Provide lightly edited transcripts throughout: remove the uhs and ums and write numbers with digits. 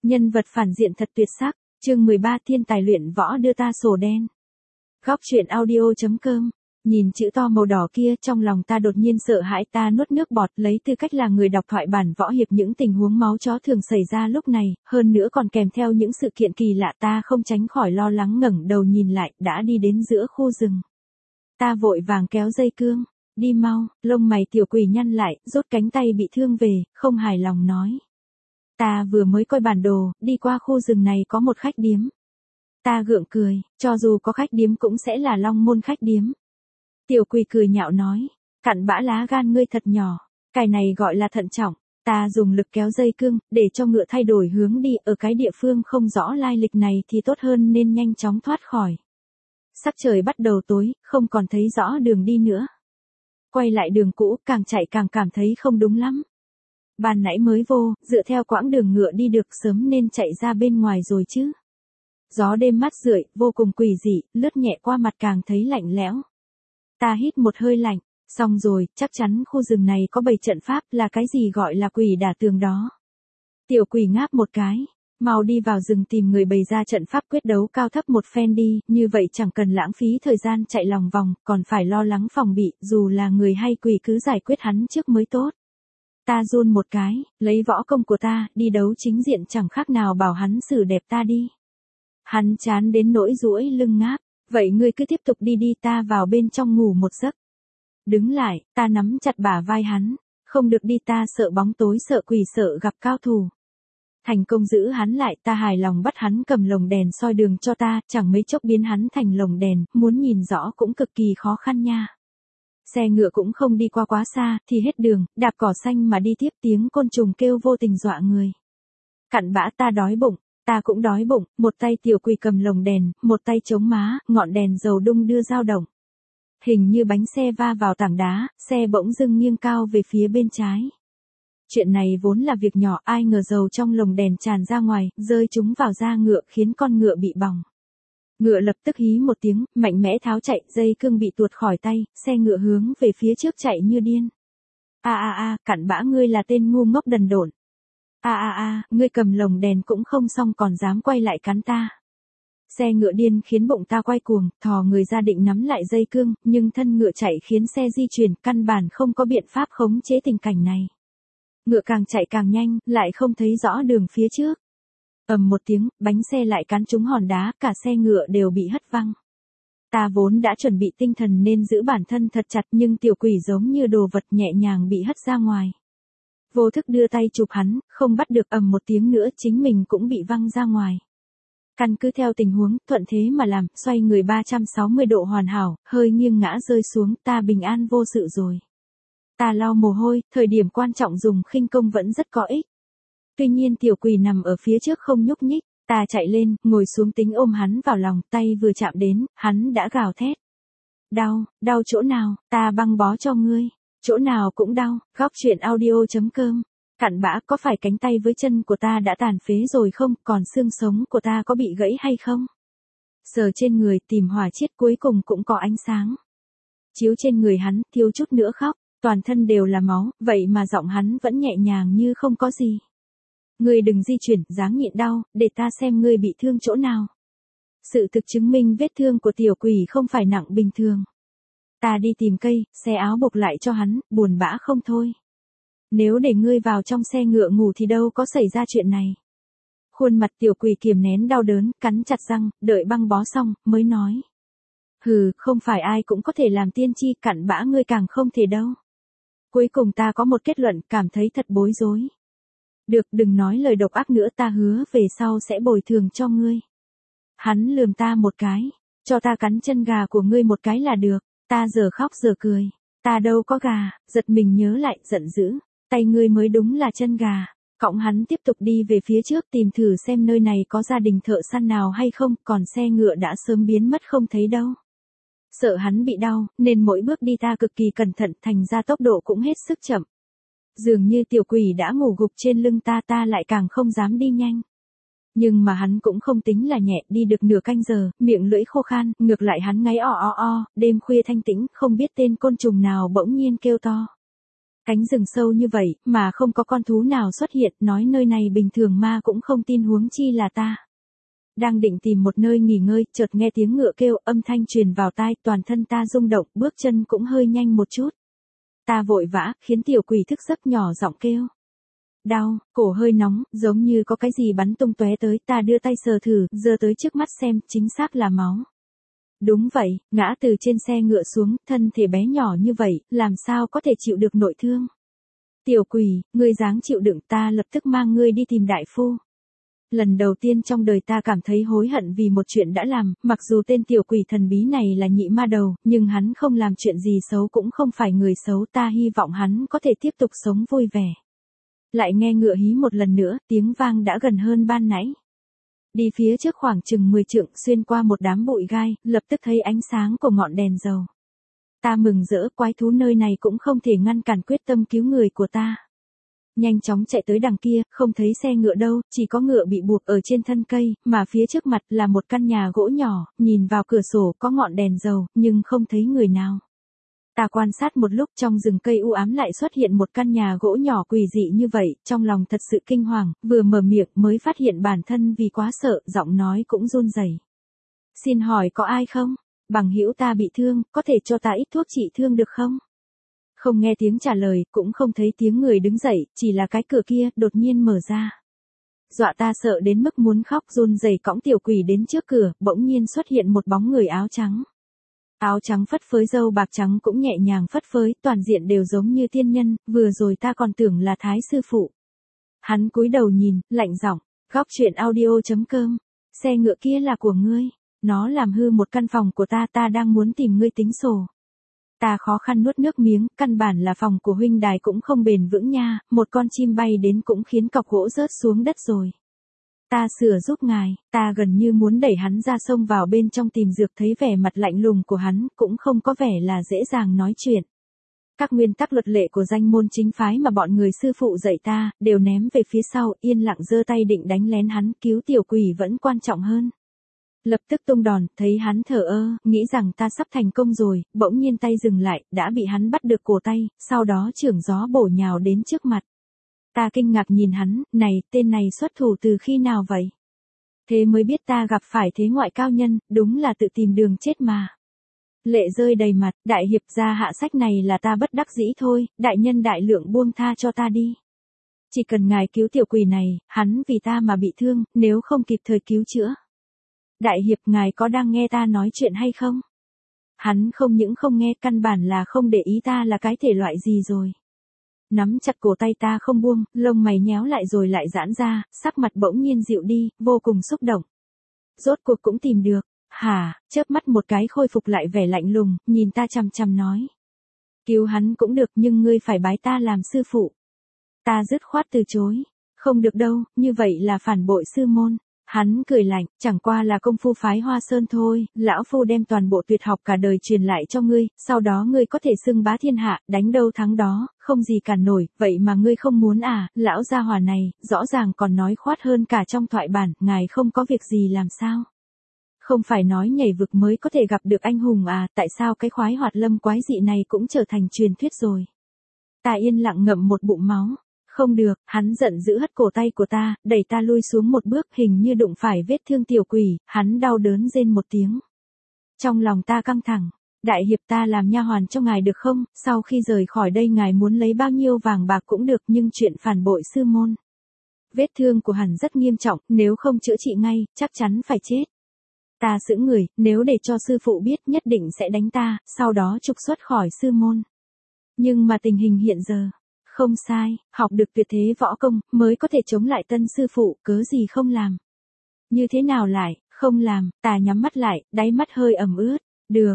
Nhân vật phản diện thật tuyệt sắc, chương 13 thiên tài luyện võ đưa ta sổ đen. Góc truyện audio.com. Nhìn chữ to màu đỏ kia trong lòng ta đột nhiên sợ hãi, ta nuốt nước bọt, lấy tư cách là người đọc thoại bản võ hiệp những tình huống máu chó thường xảy ra lúc này, hơn nữa còn kèm theo những sự kiện kỳ lạ, ta không tránh khỏi lo lắng ngẩng đầu nhìn lại, đã đi đến giữa khu rừng. Ta vội vàng kéo dây cương, đi mau, lông mày tiểu quỷ nhăn lại, rút cánh tay bị thương về, không hài lòng nói. Ta vừa mới coi bản đồ, đi qua khu rừng này có một khách điếm. Ta gượng cười, cho dù có khách điếm cũng sẽ là Long Môn khách điếm. Tiểu quỷ cười nhạo nói, cặn bã lá gan ngươi thật nhỏ, cái này gọi là thận trọng. Ta dùng lực kéo dây cương, để cho ngựa thay đổi hướng đi, ở cái địa phương không rõ lai lịch này thì tốt hơn nên nhanh chóng thoát khỏi. Sắc trời bắt đầu tối, không còn thấy rõ đường đi nữa. Quay lại đường cũ, càng chạy càng cảm thấy không đúng lắm. Ban nãy mới vô, dựa theo quãng đường ngựa đi được sớm nên chạy ra bên ngoài rồi chứ. Gió đêm mát rượi, vô cùng quỷ dị, lướt nhẹ qua mặt càng thấy lạnh lẽo. Ta hít một hơi lạnh, xong rồi, chắc chắn khu rừng này có bày trận pháp, là cái gì gọi là quỷ đả tường đó. Tiểu quỷ ngáp một cái, mau đi vào rừng tìm người bày ra trận pháp quyết đấu cao thấp một phen đi, như vậy chẳng cần lãng phí thời gian chạy lòng vòng, còn phải lo lắng phòng bị, dù là người hay quỷ cứ giải quyết hắn trước mới tốt. Ta run một cái, lấy võ công của ta, đi đấu chính diện chẳng khác nào bảo hắn xử đẹp ta đi. Hắn chán đến nỗi duỗi lưng ngáp, vậy ngươi cứ tiếp tục đi đi, ta vào bên trong ngủ một giấc. Đứng lại, ta nắm chặt bả vai hắn, không được đi, ta sợ bóng tối, sợ quỷ, sợ gặp cao thủ. Thành công giữ hắn lại, ta hài lòng bắt hắn cầm lồng đèn soi đường cho ta, chẳng mấy chốc biến hắn thành lồng đèn, muốn nhìn rõ cũng cực kỳ khó khăn nha. Xe ngựa cũng không đi qua quá xa, thì hết đường, đạp cỏ xanh mà đi tiếp, tiếng côn trùng kêu vô tình dọa người. Cặn bã, ta đói bụng, ta cũng đói bụng, một tay tiểu quỷ cầm lồng đèn, một tay chống má, ngọn đèn dầu đung đưa dao động. Hình như bánh xe va vào tảng đá, xe bỗng dưng nghiêng cao về phía bên trái. Chuyện này vốn là việc nhỏ, ai ngờ dầu trong lồng đèn tràn ra ngoài, rơi chúng vào da ngựa khiến con ngựa bị bỏng. Ngựa lập tức hí một tiếng, mạnh mẽ tháo chạy, dây cương bị tuột khỏi tay, xe ngựa hướng về phía trước chạy như điên. Cặn bã, ngươi là tên ngu ngốc đần độn. Ngươi cầm lồng đèn cũng không xong còn dám quay lại cắn ta. Xe ngựa điên khiến bụng ta quay cuồng, thò người ra định nắm lại dây cương, nhưng thân ngựa chạy khiến xe di chuyển, căn bản không có biện pháp khống chế tình cảnh này. Ngựa càng chạy càng nhanh, lại không thấy rõ đường phía trước. Ầm một tiếng, bánh xe lại cán trúng hòn đá, cả xe ngựa đều bị hất văng. Ta vốn đã chuẩn bị tinh thần nên giữ bản thân thật chặt, nhưng tiểu quỷ giống như đồ vật nhẹ nhàng bị hất ra ngoài. Vô thức đưa tay chụp hắn, không bắt được, ầm một tiếng nữa chính mình cũng bị văng ra ngoài. Căn cứ theo tình huống, thuận thế mà làm, xoay người 360 độ hoàn hảo, hơi nghiêng ngã rơi xuống, ta bình an vô sự rồi. Ta lau mồ hôi, thời điểm quan trọng dùng khinh công vẫn rất có ích. Tuy nhiên tiểu quỷ nằm ở phía trước không nhúc nhích, ta chạy lên, ngồi xuống tính ôm hắn vào lòng, tay vừa chạm đến, hắn đã gào thét. Đau chỗ nào, ta băng bó cho ngươi, chỗ nào cũng đau. Góc truyện audio.com. Cặn bã, có phải cánh tay với chân của ta đã tàn phế rồi không, còn xương sống của ta có bị gãy hay không? Sờ trên người tìm hỏa chiết cuối cùng cũng có ánh sáng. Chiếu trên người hắn, thiếu chút nữa khóc, toàn thân đều là máu, vậy mà giọng hắn vẫn nhẹ nhàng như không có gì. Ngươi đừng di chuyển, dáng nhịn đau, để ta xem ngươi bị thương chỗ nào. Sự thực chứng minh vết thương của tiểu quỷ không phải nặng bình thường. Ta đi tìm cây, xe áo buộc lại cho hắn, buồn bã không thôi. Nếu để ngươi vào trong xe ngựa ngủ thì đâu có xảy ra chuyện này. Khuôn mặt tiểu quỷ kiềm nén đau đớn, cắn chặt răng, đợi băng bó xong, mới nói. Hừ, không phải ai cũng có thể làm tiên tri, cặn bã ngươi càng không thể đâu. Cuối cùng ta có một kết luận, cảm thấy thật bối rối. Được, đừng nói lời độc ác nữa, ta hứa về sau sẽ bồi thường cho ngươi. Hắn lườm ta một cái, cho ta cắn chân gà của ngươi một cái là được. Ta giờ khóc giờ cười, ta đâu có gà, giật mình nhớ lại, giận dữ, tay ngươi mới đúng là chân gà. Cõng hắn tiếp tục đi về phía trước, tìm thử xem nơi này có gia đình thợ săn nào hay không, còn xe ngựa đã sớm biến mất không thấy đâu. Sợ hắn bị đau, nên mỗi bước đi ta cực kỳ cẩn thận, thành ra tốc độ cũng hết sức chậm. Dường như tiểu quỷ đã ngủ gục trên lưng ta, ta lại càng không dám đi nhanh. Nhưng mà hắn cũng không tính là nhẹ, đi được nửa canh giờ, miệng lưỡi khô khan, ngược lại hắn ngáy o, đêm khuya thanh tĩnh, không biết tên côn trùng nào bỗng nhiên kêu to. Cánh rừng sâu như vậy, mà không có con thú nào xuất hiện, nói nơi này bình thường ma cũng không tin huống chi là ta. Đang định tìm một nơi nghỉ ngơi, chợt nghe tiếng ngựa kêu, âm thanh truyền vào tai, toàn thân ta rung động, bước chân cũng hơi nhanh một chút. Ta vội vã, khiến tiểu quỷ thức giấc nhỏ giọng kêu. Đau, cổ hơi nóng, giống như có cái gì bắn tung tóe tới, ta đưa tay sờ thử, giơ tới trước mắt xem, chính xác là máu. Đúng vậy, ngã từ trên xe ngựa xuống, thân thể bé nhỏ như vậy, làm sao có thể chịu được nội thương. Tiểu quỷ, ngươi dáng chịu đựng, ta lập tức mang ngươi đi tìm đại phu. Lần đầu tiên trong đời ta cảm thấy hối hận vì một chuyện đã làm, mặc dù tên tiểu quỷ thần bí này là nhị ma đầu, nhưng hắn không làm chuyện gì xấu cũng không phải người xấu, ta hy vọng hắn có thể tiếp tục sống vui vẻ. Lại nghe ngựa hí một lần nữa, tiếng vang đã gần hơn ban nãy. Đi phía trước khoảng chừng 10 trượng, xuyên qua một đám bụi gai, lập tức thấy ánh sáng của ngọn đèn dầu. Ta mừng rỡ, quái thú nơi này cũng không thể ngăn cản quyết tâm cứu người của ta. Nhanh chóng chạy tới đằng kia, không thấy xe ngựa đâu, chỉ có ngựa bị buộc ở trên thân cây, mà phía trước mặt là một căn nhà gỗ nhỏ, nhìn vào cửa sổ có ngọn đèn dầu, nhưng không thấy người nào. Ta quan sát một lúc, trong rừng cây u ám lại xuất hiện một căn nhà gỗ nhỏ quỷ dị như vậy, trong lòng thật sự kinh hoàng, vừa mở miệng mới phát hiện bản thân vì quá sợ, giọng nói cũng run rẩy. Xin hỏi có ai không? Bằng hữu ta bị thương, có thể cho ta ít thuốc trị thương được không? Không nghe tiếng trả lời, cũng không thấy tiếng người đứng dậy, chỉ là cái cửa kia đột nhiên mở ra. Dọa ta sợ đến mức muốn khóc, run rẩy cõng tiểu quỷ đến trước cửa, bỗng nhiên xuất hiện một bóng người áo trắng. Áo trắng phất phới, râu bạc trắng cũng nhẹ nhàng phất phới, toàn diện đều giống như tiên nhân, vừa rồi ta còn tưởng là Thái sư phụ. Hắn cúi đầu nhìn, lạnh giọng, góc truyện audio.com, xe ngựa kia là của ngươi, nó làm hư một căn phòng của ta, ta đang muốn tìm ngươi tính sổ. Ta khó khăn nuốt nước miếng, căn bản là phòng của huynh đài cũng không bền vững nha, một con chim bay đến cũng khiến cọc gỗ rớt xuống đất rồi. Ta sửa giúp ngài, ta gần như muốn đẩy hắn ra sông vào bên trong tìm dược, thấy vẻ mặt lạnh lùng của hắn, cũng không có vẻ là dễ dàng nói chuyện. Các nguyên tắc luật lệ của danh môn chính phái mà bọn người sư phụ dạy ta, đều ném về phía sau, yên lặng giơ tay định đánh lén hắn, cứu tiểu quỷ vẫn quan trọng hơn. Lập tức tung đòn, thấy hắn thở ơ, nghĩ rằng ta sắp thành công rồi, bỗng nhiên tay dừng lại, đã bị hắn bắt được cổ tay, sau đó chưởng gió bổ nhào đến trước mặt. Ta kinh ngạc nhìn hắn, này, tên này xuất thủ từ khi nào vậy? Thế mới biết ta gặp phải thế ngoại cao nhân, đúng là tự tìm đường chết mà. Lệ rơi đầy mặt, đại hiệp ra hạ sách này là ta bất đắc dĩ thôi, đại nhân đại lượng buông tha cho ta đi. Chỉ cần ngài cứu tiểu quỷ này, hắn vì ta mà bị thương, nếu không kịp thời cứu chữa. Đại hiệp, ngài có đang nghe ta nói chuyện hay không? Hắn không những không nghe, căn bản là không để ý ta là cái thể loại gì rồi. Nắm chặt cổ tay ta không buông, lông mày nhéo lại rồi lại giãn ra, sắc mặt bỗng nhiên dịu đi, vô cùng xúc động. Rốt cuộc cũng tìm được. Hả? Chớp mắt một cái khôi phục lại vẻ lạnh lùng, nhìn ta chằm chằm nói. Cứu hắn cũng được, nhưng ngươi phải bái ta làm sư phụ. Ta dứt khoát từ chối. Không được đâu, như vậy là phản bội sư môn. Hắn cười lạnh, chẳng qua là công phu phái Hoa Sơn thôi, lão phu đem toàn bộ tuyệt học cả đời truyền lại cho ngươi, sau đó ngươi có thể xưng bá thiên hạ, đánh đâu thắng đó, không gì cản nổi, vậy mà ngươi không muốn à, lão gia hỏa này, rõ ràng còn nói khoát hơn cả trong thoại bản, ngài không có việc gì làm sao? Không phải nói nhảy vực mới có thể gặp được anh hùng à, tại sao cái khoái hoạt lâm quái dị này cũng trở thành truyền thuyết rồi? Ta yên lặng ngậm một bụng máu. Không được, hắn giận dữ hất cổ tay của ta, đẩy ta lui xuống một bước, hình như đụng phải vết thương tiểu quỷ, hắn đau đớn rên một tiếng. Trong lòng ta căng thẳng, đại hiệp ta làm nha hoàn cho ngài được không, sau khi rời khỏi đây ngài muốn lấy bao nhiêu vàng bạc cũng được, nhưng chuyện phản bội sư môn. Vết thương của hắn rất nghiêm trọng, nếu không chữa trị ngay, chắc chắn phải chết. Ta sững người, nếu để cho sư phụ biết nhất định sẽ đánh ta, sau đó trục xuất khỏi sư môn. Nhưng mà tình hình hiện giờ, không sai, học được tuyệt thế võ công, mới có thể chống lại tân sư phụ, cớ gì không làm. Như thế nào lại, không làm, ta nhắm mắt lại, đáy mắt hơi ẩm ướt. Được,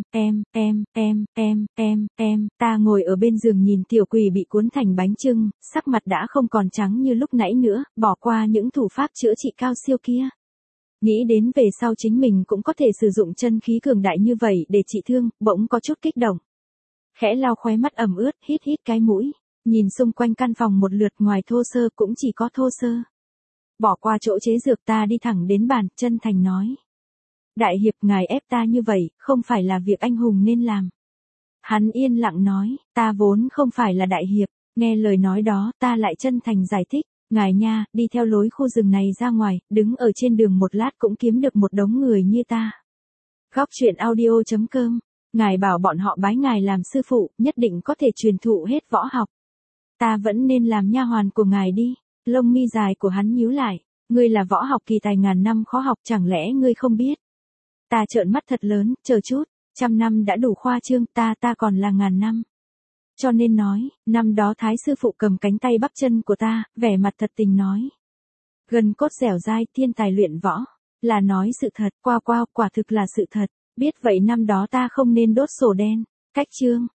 ta ngồi ở bên giường nhìn tiểu quỷ bị cuốn thành bánh chưng, sắc mặt đã không còn trắng như lúc nãy nữa, bỏ qua những thủ pháp chữa trị cao siêu kia. Nghĩ đến về sau chính mình cũng có thể sử dụng chân khí cường đại như vậy để trị thương, bỗng có chút kích động. Khẽ lau khóe mắt ẩm ướt, hít cái mũi. Nhìn xung quanh căn phòng một lượt, ngoài thô sơ cũng chỉ có thô sơ. Bỏ qua chỗ chế dược, ta đi thẳng đến bàn, chân thành nói. Đại hiệp, ngài ép ta như vậy, không phải là việc anh hùng nên làm. Hắn yên lặng nói, ta vốn không phải là đại hiệp, nghe lời nói đó, ta lại chân thành giải thích, ngài nha, đi theo lối khu rừng này ra ngoài, đứng ở trên đường một lát cũng kiếm được một đống người như ta. Góc truyện audio.com, ngài bảo bọn họ bái ngài làm sư phụ, nhất định có thể truyền thụ hết võ học. Ta vẫn nên làm nha hoàn của ngài đi. Lông mi dài của hắn nhíu lại, ngươi là võ học kỳ tài ngàn năm khó học, chẳng lẽ ngươi không biết? Ta trợn mắt thật lớn, chờ chút, 100 năm đã đủ khoa trương, ta còn là ngàn năm. Cho nên nói, năm đó Thái sư phụ cầm cánh tay bắp chân của ta, vẻ mặt thật tình nói. Gần cốt dẻo dai, thiên tài luyện võ, là nói sự thật, quả thực là sự thật, biết vậy năm đó ta không nên đốt sổ đen. Cách chương